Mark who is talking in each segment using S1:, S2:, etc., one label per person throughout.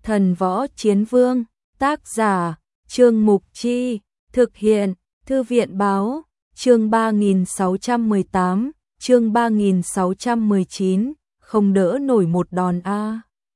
S1: Thần Võ Chiến Vương, tác giả, Trương Mục Chi, thực hiện, Thư viện Báo, chương 3618, chương 3619, không đỡ nổi một đòn a.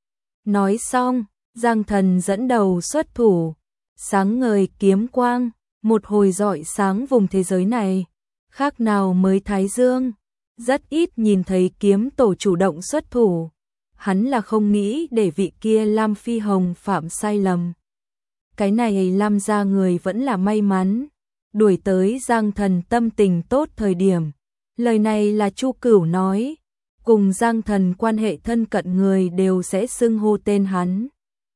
S1: Nói xong, Giang Thần dẫn đầu xuất thủ, sáng ngời kiếm quang, một hồi rọi sáng vùng thế giới này, khác nào mới thái dương, rất ít nhìn thấy kiếm tổ chủ động xuất thủ. Hắn là không nghĩ để vị kia Lam Phi Hồng phạm sai lầm. Cái này Lam gia người vẫn là may mắn, đuổi tới Giang Thần tâm tình tốt thời điểm. Lời này là Chu Cửu nói, cùng Giang Thần quan hệ thân cận người đều sẽ xưng hô tên hắn.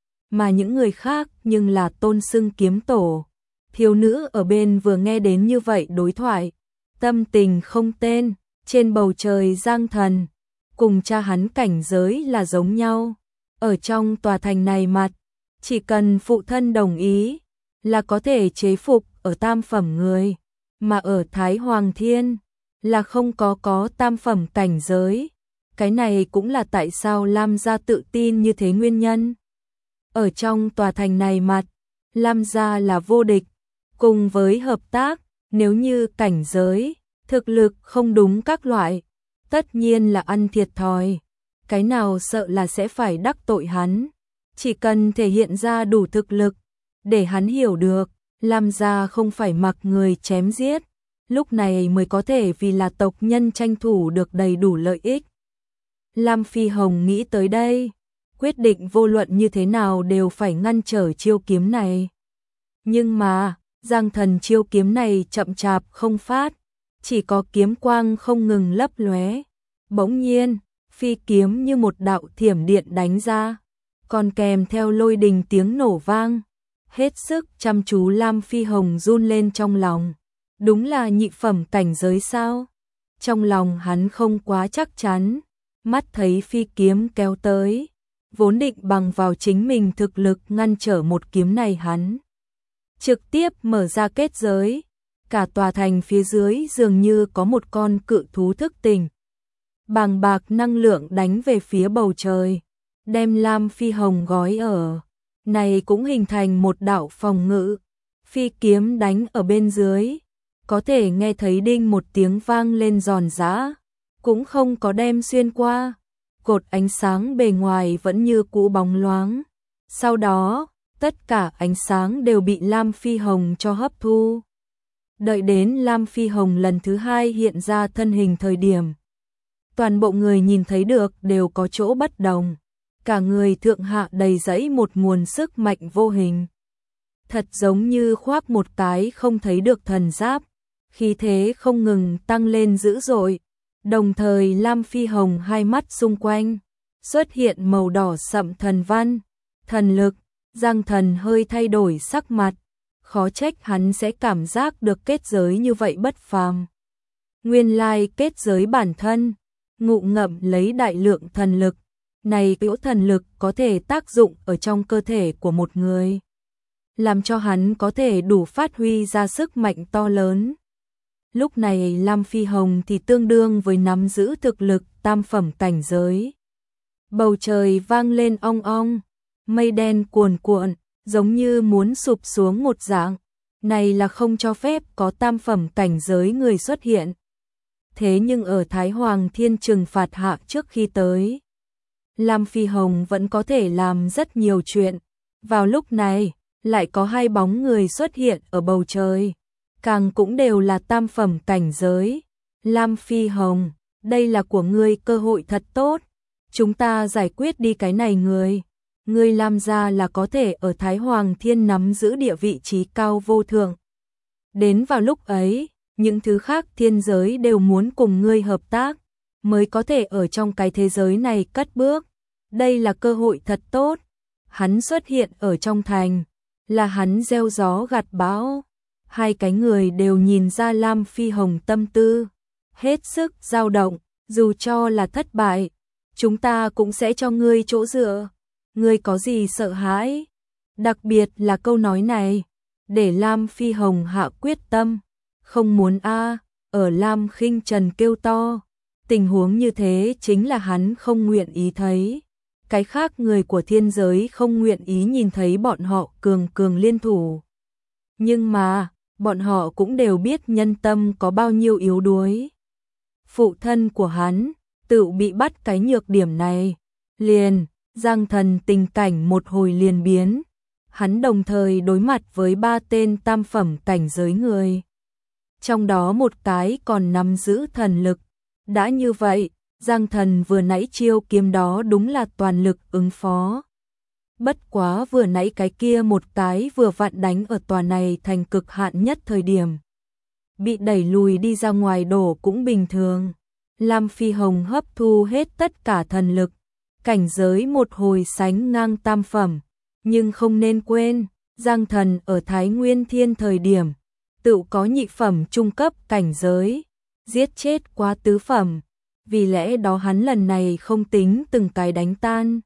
S1: Mà những người khác nhưng là tôn xưng kiếm tổ. Thiếu nữ ở bên vừa nghe đến như vậy đối thoại, tâm tình không tên, trên bầu trời Giang Thần, cùng cha hắn cảnh giới là giống nhau. Ở trong tòa thành này mặt, chỉ cần phụ thân đồng ý, là có thể chế phục ở tam phẩm người, mà ở Thái Hoàng Thiên, là không có tam phẩm cảnh giới. Cái này cũng là tại sao Lam gia tự tin như thế nguyên nhân. Ở trong tòa thành này mặt, Lam gia là vô địch, cùng với hợp tác, nếu như cảnh giới, thực lực không đúng các loại, tất nhiên là ăn thiệt thòi. Cái nào sợ là sẽ phải đắc tội hắn, chỉ cần thể hiện ra đủ thực lực, để hắn hiểu được, Lam gia không phải mặc người chém giết, lúc này mới có thể vì là tộc nhân tranh thủ được đầy đủ lợi ích. Lam Phi Hồng nghĩ tới đây, quyết định vô luận như thế nào đều phải ngăn trở chiêu kiếm này. Nhưng mà, Giang Thần chiêu kiếm này chậm chạp không phát, chỉ có kiếm quang không ngừng lấp lóe. Bỗng nhiên, phi kiếm như một đạo thiểm điện đánh ra, còn kèm theo lôi đình tiếng nổ vang. Hết sức chăm chú Lam Phi Hồng run lên trong lòng. Đúng là nhị phẩm cảnh giới sao? Trong lòng hắn không quá chắc chắn, mắt thấy phi kiếm kéo tới, vốn định bằng vào chính mình thực lực ngăn trở một kiếm này hắn trực tiếp mở ra kết giới, cả tòa thành phía dưới dường như có một con cự thú thức tỉnh. Bàng bạc năng lượng đánh về phía bầu trời, đem Lam Phi Hồng gói ở. Này cũng hình thành một đạo phòng ngự, phi kiếm đánh ở bên dưới, có thể nghe thấy đinh một tiếng vang lên giòn giã, cũng không có đem xuyên qua. Cột ánh sáng bề ngoài vẫn như cũ bóng loáng. Sau đó, tất cả ánh sáng đều bị Lam Phi Hồng cho hấp thu. Đợi đến Lam Phi Hồng lần thứ hai hiện ra thân hình thời điểm, toàn bộ người nhìn thấy được đều có chỗ bất đồng. Cả người thượng hạ đầy dẫy một nguồn sức mạnh vô hình. Thật giống như khoác một cái không thấy được thần giáp, khí thế không ngừng tăng lên dữ dội. Đồng thời Lam Phi Hồng hai mắt xung quanh xuất hiện màu đỏ sậm thần văn, thần lực. Giang Thần hơi thay đổi sắc mặt, khó trách hắn sẽ cảm giác được kết giới như vậy bất phàm. Nguyên lai kết giới bản thân ngụ ngậm lấy đại lượng thần lực, này cỗ thần lực có thể tác dụng ở trong cơ thể của một người, làm cho hắn có thể đủ phát huy ra sức mạnh to lớn. Lúc này Lam Phi Hồng thì tương đương với nắm giữ thực lực tam phẩm cảnh giới. Bầu trời vang lên ong ong, mây đen cuồn cuộn, giống như muốn sụp xuống một dạng. Này là không cho phép có tam phẩm cảnh giới người xuất hiện. Thế nhưng ở Thái Hoàng Thiên trừng phạt hạ trước khi tới, Lam Phi Hồng vẫn có thể làm rất nhiều chuyện. Vào lúc này, lại có hai bóng người xuất hiện ở bầu trời, càng cũng đều là tam phẩm cảnh giới. Lam Phi Hồng, đây là của ngươi cơ hội thật tốt, chúng ta giải quyết đi cái này người. Ngươi Lam gia là có thể ở Thái Hoàng Thiên nắm giữ địa vị trí cao vô thượng. Đến vào lúc ấy, những thứ khác thiên giới đều muốn cùng ngươi hợp tác, mới có thể ở trong cái thế giới này cất bước. Đây là cơ hội thật tốt. Hắn xuất hiện ở trong thành, là hắn gieo gió gặt bão. Hai cái người đều nhìn ra Lam Phi Hồng tâm tư, hết sức dao động, dù cho là thất bại, chúng ta cũng sẽ cho ngươi chỗ dựa. Ngươi có gì sợ hãi? Đặc biệt là câu nói này, để Lam Phi Hồng hạ quyết tâm, không muốn ở Lam Khinh Trần kêu to. Tình huống như thế chính là hắn không nguyện ý thấy. Cái khác người của thiên giới không nguyện ý nhìn thấy bọn họ cường cường liên thủ. Nhưng mà, bọn họ cũng đều biết nhân tâm có bao nhiêu yếu đuối. Phụ thân của hắn, tự bị bắt cái nhược điểm này. Liền, Giang Thần tình cảnh một hồi liền biến. Hắn đồng thời đối mặt với 3 tên tam phẩm cảnh giới người. Trong đó một cái còn nắm giữ thần lực. Đã như vậy, Giang Thần vừa nãy chiêu kiếm đó đúng là toàn lực ứng phó. Bất quá vừa nãy cái kia một cái vừa vặn đánh ở tòa này thành cực hạn nhất thời điểm. Bị đẩy lùi đi ra ngoài đổ cũng bình thường. Lam Phi Hồng hấp thu hết tất cả thần lực. Cảnh giới một hồi sánh ngang tam phẩm. Nhưng không nên quên, Giang Thần ở Thái Nguyên Thiên thời điểm. Tự có nhị phẩm trung cấp cảnh giới. Giết chết quá tứ phẩm. Vì lẽ đó hắn lần này không tính từng cái đánh tan.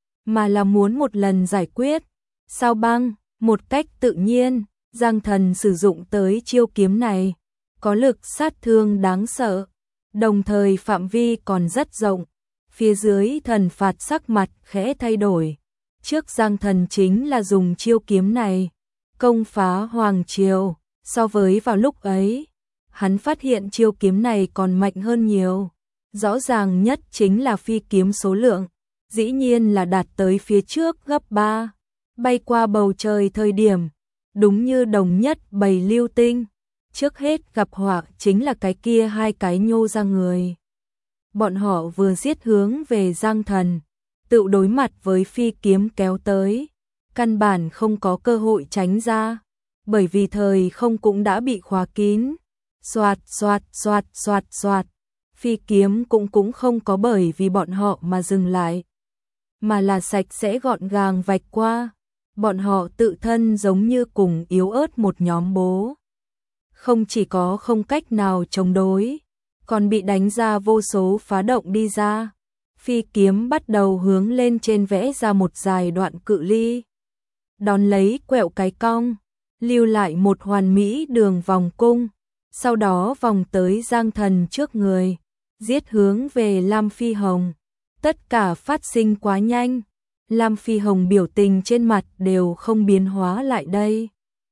S1: Mà là muốn một lần giải quyết. Sao băng, một cách tự nhiên, Giang Thần sử dụng tới chiêu kiếm này. Có lực sát thương đáng sợ. Đồng thời phạm vi còn rất rộng. Phía dưới thần phạt sắc mặt khẽ thay đổi. Trước Giang Thần chính là dùng chiêu kiếm này. Công phá Hoàng Triều. So với vào lúc ấy, hắn phát hiện chiêu kiếm này còn mạnh hơn nhiều. Rõ ràng nhất chính là phi kiếm số lượng. Dĩ nhiên là đạt tới phía trước gấp 3. Bay qua bầu trời thời điểm. Đúng như đồng nhất bầy lưu tinh. Trước hết gặp họa chính là cái kia 2 cái nhô ra người. Bọn họ vừa giết hướng về Giang Thần. Tự đối mặt với phi kiếm kéo tới. Căn bản không có cơ hội tránh ra. Bởi vì thời không cũng đã bị khóa kín. Xoạt xoạt xoạt xoạt xoạt. Phi kiếm cũng không có bởi vì bọn họ mà dừng lại. Mà là sạch sẽ gọn gàng vạch qua. Bọn họ tự thân giống như cùng yếu ớt một nhóm bố. Không chỉ có không cách nào chống đối, còn bị đánh ra vô số phá động đi ra. Phi kiếm bắt đầu hướng lên trên vẽ ra một dài đoạn cự ly. Đón lấy quẹo cái cong, lưu lại một hoàn mỹ đường vòng cung. Sau đó vòng tới Giang Thần trước người, giết hướng về Lam Phi Hồng. Tất cả phát sinh quá nhanh. Lam Phi Hồng biểu tình trên mặt đều không biến hóa lại đây.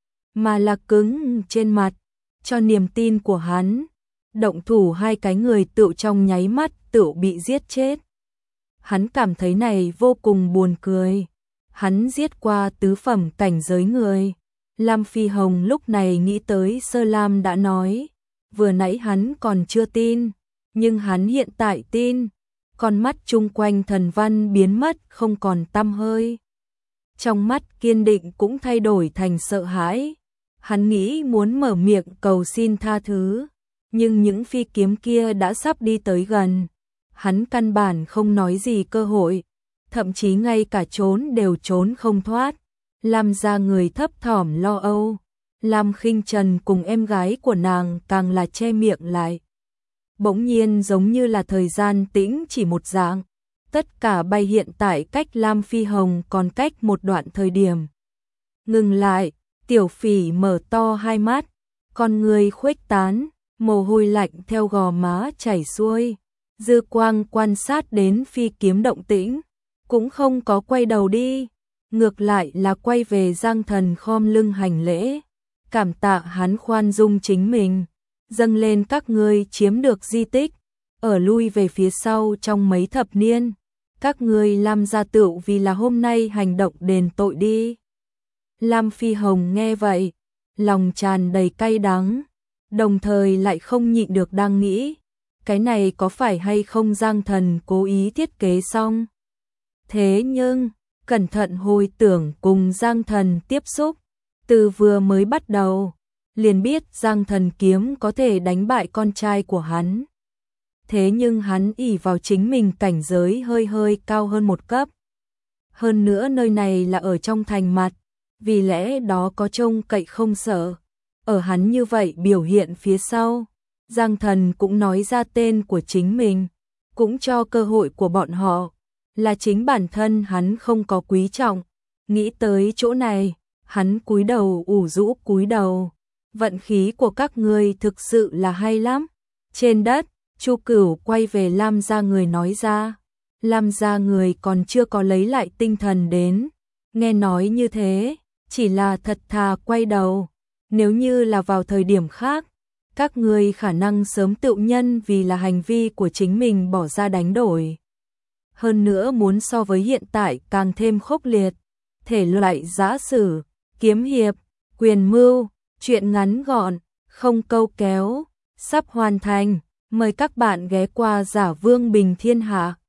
S1: Mà là cứng trên mặt. Cho niềm tin của hắn. Động thủ 2 cái người tựu trong nháy mắt tựu bị giết chết. Hắn cảm thấy này vô cùng buồn cười. Hắn giết qua tứ phẩm cảnh giới người. Lam Phi Hồng lúc này nghĩ tới Sơ Lam đã nói. Vừa nãy hắn còn chưa tin. Nhưng hắn hiện tại tin. Con mắt chung quanh thần văn biến mất không còn tăm hơi. Trong mắt kiên định cũng thay đổi thành sợ hãi. Hắn nghĩ muốn mở miệng cầu xin tha thứ. Nhưng những phi kiếm kia đã sắp đi tới gần. Hắn căn bản không nói gì cơ hội. Thậm chí ngay cả trốn đều trốn không thoát. Làm ra người thấp thỏm lo âu. Lam Khinh Trần cùng em gái của nàng càng là che miệng lại. Bỗng nhiên giống như là thời gian tĩnh chỉ một dạng. Tất cả bay hiện tại cách Lam Phi Hồng còn cách một đoạn thời điểm. Ngừng lại, Tiểu Phỉ mở to 2 mắt, con người khuếch tán, mồ hôi lạnh theo gò má chảy xuôi. Dư quang quan sát đến phi kiếm động tĩnh, cũng không có quay đầu đi. Ngược lại là quay về Giang Thần khom lưng hành lễ. Cảm tạ hắn khoan dung chính mình. Dâng lên các ngươi chiếm được di tích, ở lui về phía sau trong mấy thập niên. Các ngươi Lam gia tựu vì là hôm nay hành động đền tội đi. Lam Phi Hồng nghe vậy, lòng tràn đầy cay đắng, đồng thời lại không nhịn được đang nghĩ, cái này có phải hay không Giang Thần cố ý thiết kế xong. Thế nhưng, cẩn thận hồi tưởng cùng Giang Thần tiếp xúc, từ vừa mới bắt đầu, liền biết Giang Thần kiếm có thể đánh bại con trai của hắn. Thế nhưng hắn ỷ vào chính mình cảnh giới hơi hơi cao hơn một cấp. Hơn nữa nơi này là ở trong thành mặt, vì lẽ đó có trông cậy không sợ. Ở hắn như vậy biểu hiện phía sau, Giang Thần cũng nói ra tên của chính mình, cũng cho cơ hội của bọn họ, là chính bản thân hắn không có quý trọng. Nghĩ tới chỗ này, hắn cúi đầu ủ rũ cúi đầu. Vận khí của các ngươi thực sự là hay lắm. Trên đất, Chu Cửu quay về Lam gia người nói ra. Lam gia người còn chưa có lấy lại tinh thần đến, nghe nói như thế, chỉ là thật thà quay đầu, nếu như là vào thời điểm khác, các ngươi khả năng sớm tự nhân vì là hành vi của chính mình bỏ ra đánh đổi. Hơn nữa muốn so với hiện tại càng thêm khốc liệt, thể loại giã sử, kiếm hiệp, quyền mưu, truyện ngắn gọn, không câu kéo, sắp hoàn thành, mời các bạn ghé qua Giả Vương Bình Thiên Hạ.